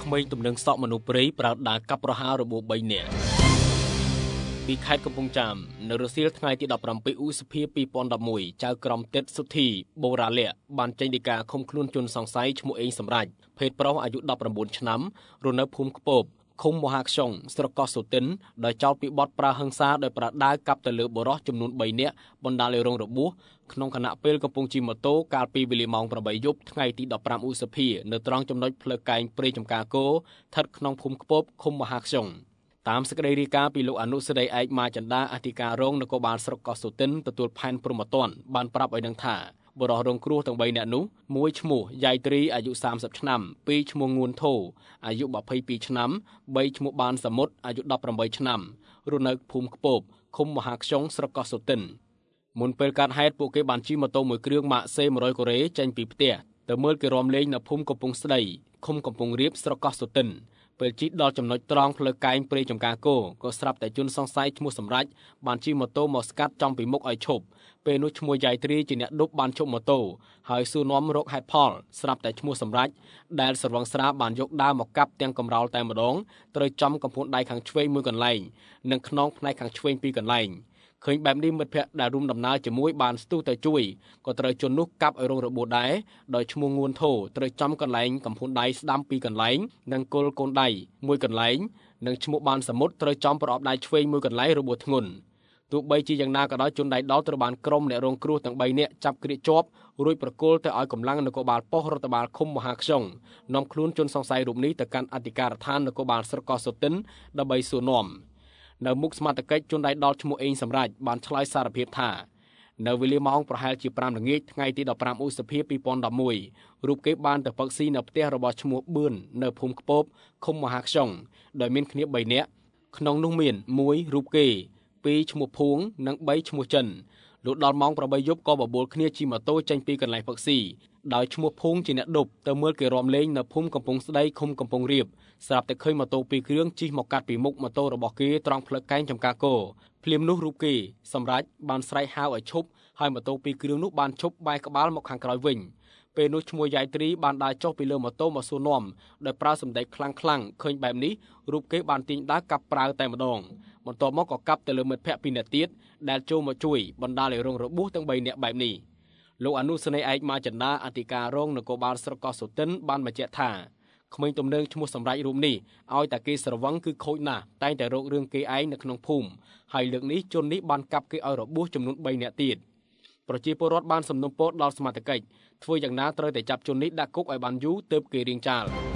ក្មេងទំនឹងសក់មនុស្សព្រៃប្រដាកាប់ប្រហាររបួស3នាក់ពីខេត្តកំពង់ចាមនៅរសៀលថ្ងៃទី17ឧសភា2011ចៅក្រមទិតសុធីបូរ៉ាលៈបានចេញដីកាឃុំខ្លួនជនសង្ស័យឈ្មោះអេងសម្រេចភេទប្រុសអាយុ19ឆ្នាំរស់នៅភូមិខ្ពបឃុំមហាខ្យងស្រុកកោះសូទិនដោយចោទពីបទប្រើហិង្សាដោយប្រដាកាប់ទៅលើបុរសចំនួន3នាក់បណ្ដាលឲ្យរងរបួសក្នុងខណៈពេលកំពុងជិះម៉ូតូកាលពីវេលាម៉ោង8យប់ថ្ងៃទី15ឧសភានៅត្រង់ចំណុចផ្លូវកែងព្រៃចំការគោស្ថិតក្នុងភូមិខ្ពបឃុំមហាខ្យងតាមសេចក្តីរាយការណ៍ពីលោកអនុសេរីឯកម៉ាចន្ទាអធិការរងនគរបាលស្រុកកោះសូទិនទទួលផែនព្រហ្មទណ្ឌបានប្រាប់ឲ្យដឹងថាបុរសរងគ្រោះទាំង3នាក់នោះមួយឈ្មោះយ៉ៃត្រីអាយុ30ឆ្នាំពីរឈ្មោះងួនធូអាយុ22ឆ្នាំ3ឈ្មោះបានសមុទ្រអាយុ18ឆ្នាំរស់នៅភូមិខ្ពបឃុំមហាខ្យងស្រុកកោះសូទិនមុនពេលកើតហេតុពួកគេបានជិះម៉ូតូមួយគ្រឿងម៉ាកសេ100កូរ៉េចេញពីផ្ទះទៅមើលគេរាំលេងនៅភូមិកំពង់ស្ដីឃុំកំពង់រៀបស្រុកកោះសូទិនពេលជិះដល់ចំណុចត្រង់ផ្លូវកែងព្រៃចំការគោក៏ស្រាប់តែជនសង្ស័យឈ្មោះសម្រេចបានជិះម៉ូតូមកស្កាត់ចំពីមុខឲ្យឈប់ពេលនោះឈ្មោះយ៉ៃត្រីជាអ្នកឌុបបានឈប់ម៉ូតូហើយសួរនាំរកហេតុផលស្រាប់តែឈ្មោះសម្រេចដែលស្រវឹងស្រាបានយកដាវមកកាប់ទាំងកំរោលតែម្ដងត្រូវចំកំពូលដៃខាងឆ្វេងមួយកន្លែងនិងខ្នងផ្នែកខាងឆ្វេងពីរកន្លែងឃើញបែបនេះមិត្តភ័ក្តិដែលរួមដំណើរជាមួយបានស្ទុះទៅជួយក៏ត្រូវជននោះកាប់ឲ្យរងរបួសដែរដោយឈ្មោះងួនធោត្រូវចំកន្លែងកំពូលដៃស្ដាំពីរកន្លែងនិងគល់កូនដៃមួយកន្លែងនិងឈ្មោះបានសមុទ្រត្រូវចំប្រអប់ដៃឆ្វេងមួយកន្លែងរបួសធ្ងន់ទោះបីជាយ៉ាងណាក៏ដោយជនដៃដល់ត្រូវបានក្រុមអ្នករងគ្រោះទាំង3នាក់ចាប់ក្រៀកជាប់រួចប្រគល់ទៅឲ្យកម្លាំងនគរបាលប៉ុស្តិ៍រដ្ឋបាលឃុំមហាខ្យងនាំខ្លួនជនសង្ស័យរូបនេះទៅកាន់អធិការដ្ឋាននគរបាលស្រុកកោះសូទិនដើម្បីសួរនាំនៅមុខសមត្ថកិច្ចជនដៃដល់ឈ្មោះអេងសម្រេចបានឆ្លើយសារភាពថានៅវេលាម៉ោងប្រហែលជា5ល្ងាចថ្ងៃទី15ឧសភា2011រូបគេបានទៅពឹកស៊ីនៅផ្ទះរបស់ឈ្មោះបឿននៅភូមិខ្ពបឃុំមហាខ្យងដោយមានគ្នា3នាក់ក្នុងនោះមាន1រូបគេ2ឈ្មោះភួងនិង3ឈ្មោះចិនលុះដល់ម៉ោង8យប់ក៏បបួលគ្នាជិះម៉ូតូចេញពីកន្លែងពឹកស៊ីដោយឈ្មោះភួងជាអ្នកឌុបទៅមើលគេរាំលេងនៅភូមិកំពង់ស្ដីឃុំកំពង់រៀបស្រាប់តែឃើញម៉ូតូ2គ្រឿងជិះមកកាត់ពីមុខម៉ូតូរបស់គេត្រង់ផ្លូវកែងចំការគោភ្លាមនោះរូបគេសម្រេចបានស្រែកហៅឲ្យឈប់ហើយម៉ូតូ2គ្រឿងនោះបានឈប់បែរក្បាលមកខាងក្រោយវិញពេលនោះឈ្មោះយ៉ៃត្រីបានដើរចុះពីលើម៉ូតូមកសួរនាំដោយប្រើសម្ដីខ្លាំងៗឃើញបែបនេះរូបគេបានទាញដាវកាប់ប្រាវតែម្ដងបន្ទាប់មកក៏កាប់ទៅលើមិត្តភ័ក្តិ2នាក់ទៀតដែលចូលមកជួយបណ្ដាលឲ្យរងរបួសទាំង3នាក់បែបនេះលោកអនុសេនីយ៍ឯកម៉ាចន្ទាអធិការរងនគរបាលស្រុកកោះសូទិនបានបញ្ជាក់ថាក្មេងទំនើងឈ្មោះសម្រេចរូបនេះឲ្យតែគេស្រវឹងគឺខូចណាស់តែងតែរករឿងគេឯងនៅក្នុងភូមិហើយលើកនេះជននេះបានកាប់គេឲ្យរបួសចំនួន3នាក់ទៀតប្រជាពលរដ្ឋបានសំណូមពរដល់សមត្ថកិច្ចធ្វើយ៉ាងណាត្រូវតែចាប់ជននេះដាក់គុកឲ្យបានយូរទើបគេរៀងចាល